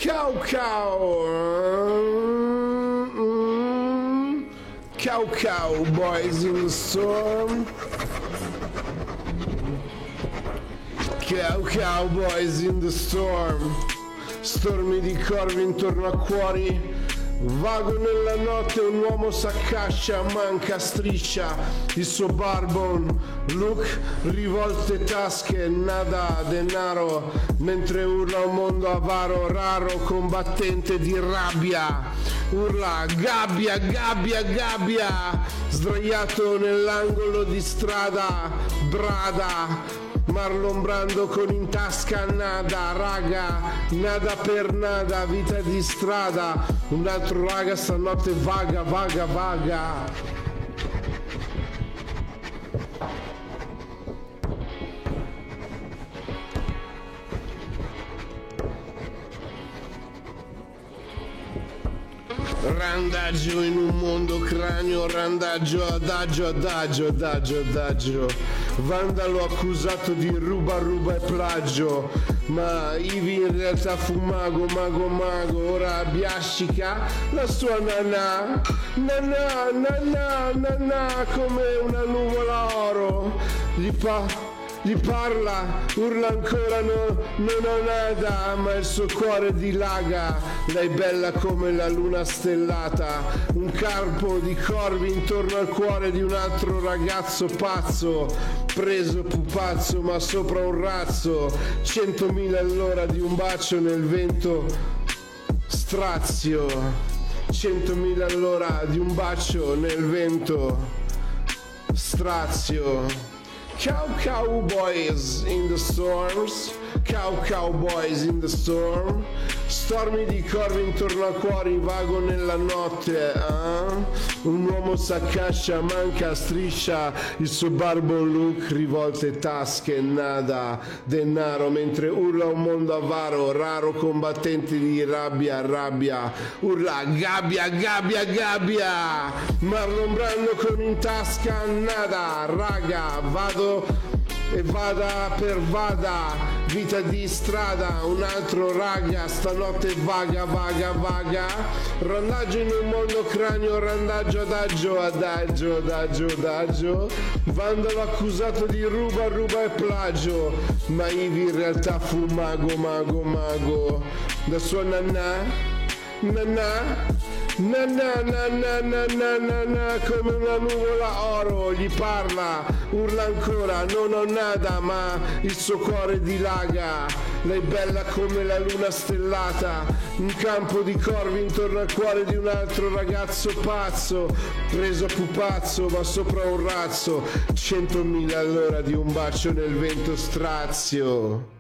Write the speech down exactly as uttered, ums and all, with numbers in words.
Cow cow, mm-hmm. Cow cow, boys in the storm. Cow cow, boys in the storm. Stormi di corvi intorno a cuori. Vago nella notte, un uomo s'accascia, manca striscia il suo barbon look, rivolte tasche, nada denaro, mentre urla un mondo avaro, raro combattente di rabbia, urla gabbia, gabbia, gabbia, sdraiato nell'angolo di strada, brada. Marlon Brando con in tasca nada, raga, nada per nada, vita di strada, un altro raga stanotte vaga, vaga, vaga. Randaggio in un mondo cranio, randaggio, adagio, adagio, adagio, adagio. Vandalo accusato di ruba, ruba e plagio. Ma Ivi in realtà fu mago, mago, mago. Ora biascica la sua nanà. Nanà, nanà, nanà, come una nuvola oro. Gli pa... Gli parla, urla ancora, no, non ho nada, ma il suo cuore dilaga. Lei bella come la luna stellata, un carpo di corvi intorno al cuore di un altro ragazzo pazzo, preso pupazzo ma sopra un razzo, centomila all'ora di un bacio nel vento strazio, centomila all'ora di un bacio nel vento strazio. Cow cowboys in the storms, cow cowboys in the storm, stormi di corvi intorno a cuori, vago nella notte, eh? Un uomo s'accascia, manca striscia, il suo barbon look, rivolte tasche, nada, denaro, mentre urla un mondo avaro, raro combattente di rabbia, rabbia, urla gabbia, gabbia, gabbia, Marlon Brando con in tasca nada, raga, vado e vada per vada, vita di strada, un altro raga, stanotte vaga, vaga, vaga, randaggio in un mondo cranio, randaggio, adagio, adagio, adagio, adagio, vandalo accusato di ruba, ruba e plagio, ma Ivi in realtà fu mago, mago, mago, da sua nanà, nanà, na na na na na na na na, come una nuvola oro, gli parla, urla ancora, non ho nada, ma il suo cuore dilaga. Lei bella come la luna stellata, un campo di corvi intorno al cuore di un altro ragazzo pazzo, preso a pupazzo ma sopra un razzo, centomila all'ora di un bacio nel vento strazio.